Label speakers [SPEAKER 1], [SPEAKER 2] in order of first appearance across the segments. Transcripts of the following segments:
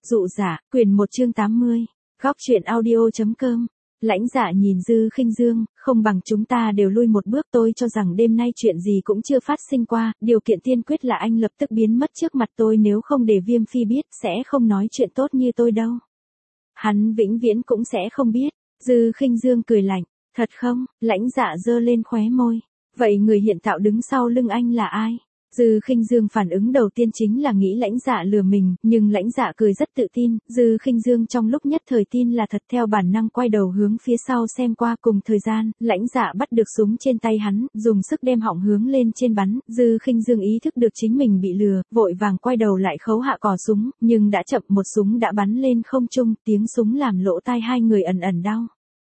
[SPEAKER 1] Dụ giả, quyển 1 chương 80. Góc truyện audio.com. Lãnh Dạ nhìn Dư Khinh Dương, không bằng chúng ta đều lui một bước, tôi cho rằng đêm nay chuyện gì cũng chưa phát sinh qua, điều kiện tiên quyết là anh lập tức biến mất trước mặt tôi, nếu không để Viêm Phi biết, sẽ không nói chuyện tốt như tôi đâu. Hắn vĩnh viễn cũng sẽ không biết. Dư Khinh Dương cười lạnh, thật không? Lãnh Dạ giơ lên khóe môi. Vậy người hiện tạo đứng sau lưng anh là ai? Dư Khinh Dương phản ứng đầu tiên chính là nghĩ Lãnh Dạ lừa mình, nhưng Lãnh Dạ cười rất tự tin, Dư Khinh Dương trong lúc nhất thời tin là thật, theo bản năng quay đầu hướng phía sau xem qua. Cùng thời gian, Lãnh Dạ bắt được súng trên tay hắn, dùng sức đem họng hướng lên trên bắn, Dư Khinh Dương ý thức được chính mình bị lừa, vội vàng quay đầu lại khấu hạ cò súng, nhưng đã chậm, một súng đã bắn lên không trung, tiếng súng làm lỗ tai hai người ẩn ẩn đau.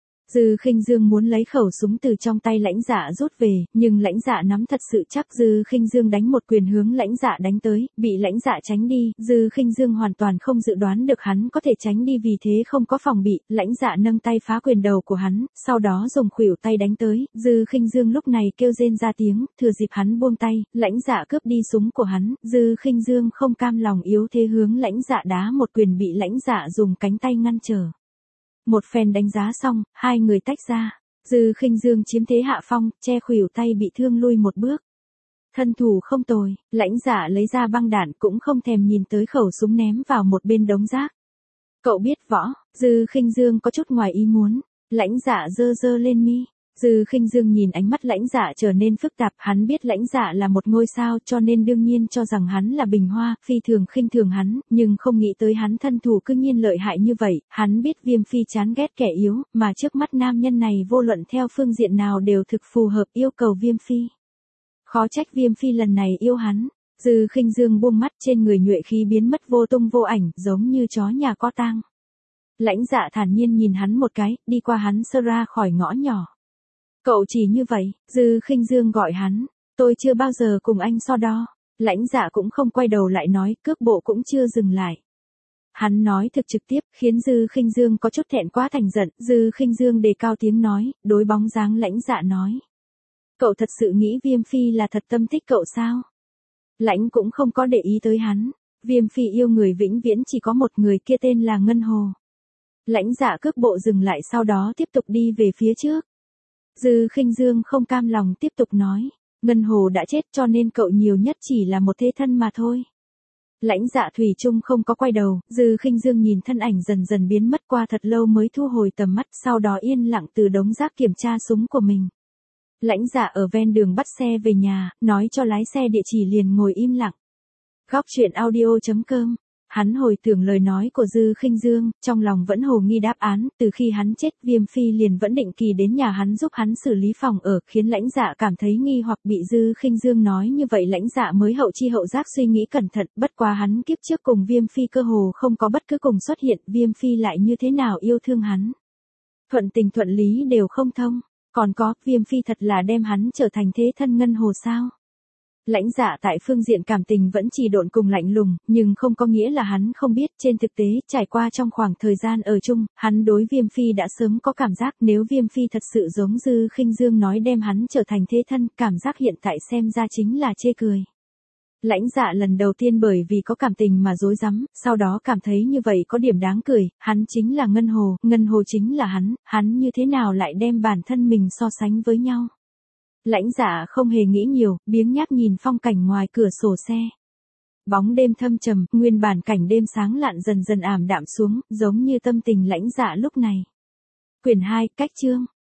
[SPEAKER 1] Dư Khinh Dương muốn lấy khẩu súng từ trong tay Lãnh Dạ rút về, nhưng Lãnh Dạ nắm thật sự chắc. Dư Khinh Dương đánh một quyền hướng Lãnh Dạ đánh tới, bị Lãnh Dạ tránh đi. Dư Khinh Dương hoàn toàn không dự đoán được hắn có thể tránh đi, vì thế không có phòng bị, Lãnh Dạ nâng tay phá quyền đầu của hắn, sau đó dùng khuỷu tay đánh tới. Dư Khinh Dương lúc này kêu rên ra tiếng, thừa dịp hắn buông tay, Lãnh Dạ cướp đi súng của hắn. Dư Khinh Dương không cam lòng yếu thế hướng Lãnh Dạ đá một quyền, bị Lãnh Dạ dùng cánh tay ngăn trở. Một phen đánh giá xong, hai người tách ra. Dư Khinh Dương chiếm thế hạ phong, che khuỷu tay bị thương lui một bước. Thân thủ không tồi, Lãnh Dạ lấy ra băng đạn, cũng không thèm nhìn tới khẩu súng ném vào một bên đống rác. Cậu biết võ? Dư Khinh Dương có chút ngoài ý muốn. Lãnh Dạ giơ lên mi. Dư Khinh Dương nhìn ánh mắt Lãnh Dạ trở nên phức tạp, hắn biết Lãnh Dạ là một ngôi sao, cho nên đương nhiên cho rằng hắn là bình hoa, phi thường khinh thường hắn, nhưng không nghĩ tới hắn thân thủ cư nhiên lợi hại như vậy. Hắn biết Viêm Phi chán ghét kẻ yếu, mà trước mắt nam nhân này vô luận theo phương diện nào đều thực phù hợp yêu cầu Viêm Phi. Khó trách Viêm Phi lần này yêu hắn. Dư Khinh Dương buông mắt, trên người nhuệ khí biến mất vô tung vô ảnh, giống như chó nhà có tang. Lãnh Dạ thản nhiên nhìn hắn một cái, đi qua hắn sơ ra khỏi ngõ nhỏ. Cậu chỉ như vậy, Dư Khinh Dương gọi hắn, tôi chưa bao giờ cùng anh so đo. Lãnh Dạ cũng không quay đầu lại nói, cước bộ cũng chưa dừng lại. Hắn nói thực trực tiếp, khiến Dư Khinh Dương có chút thẹn quá thành giận. Dư Khinh Dương đề cao tiếng nói, đối bóng dáng Lãnh Dạ nói. Cậu thật sự nghĩ Viêm Phi là thật tâm thích cậu sao? Lãnh cũng không có để ý tới hắn. Viêm Phi yêu người vĩnh viễn chỉ có một người, kia tên là Ngân Hồ. Lãnh Dạ cước bộ dừng lại, sau đó tiếp tục đi về phía trước. Dư Khinh Dương không cam lòng tiếp tục nói, Ngân Hồ đã chết, cho nên cậu nhiều nhất chỉ là một thế thân mà thôi. Lãnh Dạ thủy chung không có quay đầu. Dư Khinh Dương nhìn thân ảnh dần dần biến mất, qua thật lâu mới thu hồi tầm mắt, sau đó yên lặng từ đống rác kiểm tra súng của mình. Lãnh Dạ ở ven đường bắt xe về nhà, nói cho lái xe địa chỉ liền ngồi im lặng. Góc truyện audio.com. Hắn hồi tưởng lời nói của Dư Khinh Dương, trong lòng vẫn hồ nghi đáp án. Từ khi hắn chết, Viêm Phi liền vẫn định kỳ đến nhà hắn giúp hắn xử lý phòng ở, khiến Lãnh Dạ cảm thấy nghi hoặc. Bị Dư Khinh Dương nói như vậy, Lãnh Dạ mới hậu chi hậu giác suy nghĩ cẩn thận. Bất quá hắn kiếp trước cùng Viêm Phi cơ hồ không có bất cứ cùng xuất hiện, Viêm Phi lại như thế nào yêu thương hắn. Thuận tình thuận lý đều không thông. Còn có, Viêm Phi thật là đem hắn trở thành thế thân Ngân Hồ sao? Lãnh Dạ tại phương diện cảm tình vẫn chỉ độn cùng lạnh lùng, nhưng không có nghĩa là hắn không biết. Trên thực tế, trải qua trong khoảng thời gian ở chung, hắn đối Viêm Phi đã sớm có cảm giác. Nếu Viêm Phi thật sự giống Dư Khinh Dương nói đem hắn trở thành thế thân, cảm giác hiện tại xem ra chính là chê cười. Lãnh Dạ lần đầu tiên bởi vì có cảm tình mà rối rắm, sau đó cảm thấy như vậy có điểm đáng cười. Hắn chính là Ngân Hồ, Ngân Hồ chính là hắn như thế nào lại đem bản thân mình so sánh với nhau. Lãnh Dạ không hề nghĩ nhiều, biếng nhác nhìn phong cảnh ngoài cửa sổ xe. Bóng đêm thâm trầm, nguyên bản cảnh đêm sáng lạn dần dần ảm đạm xuống, giống như tâm tình Lãnh Dạ lúc này. Quyển 2, cách chương.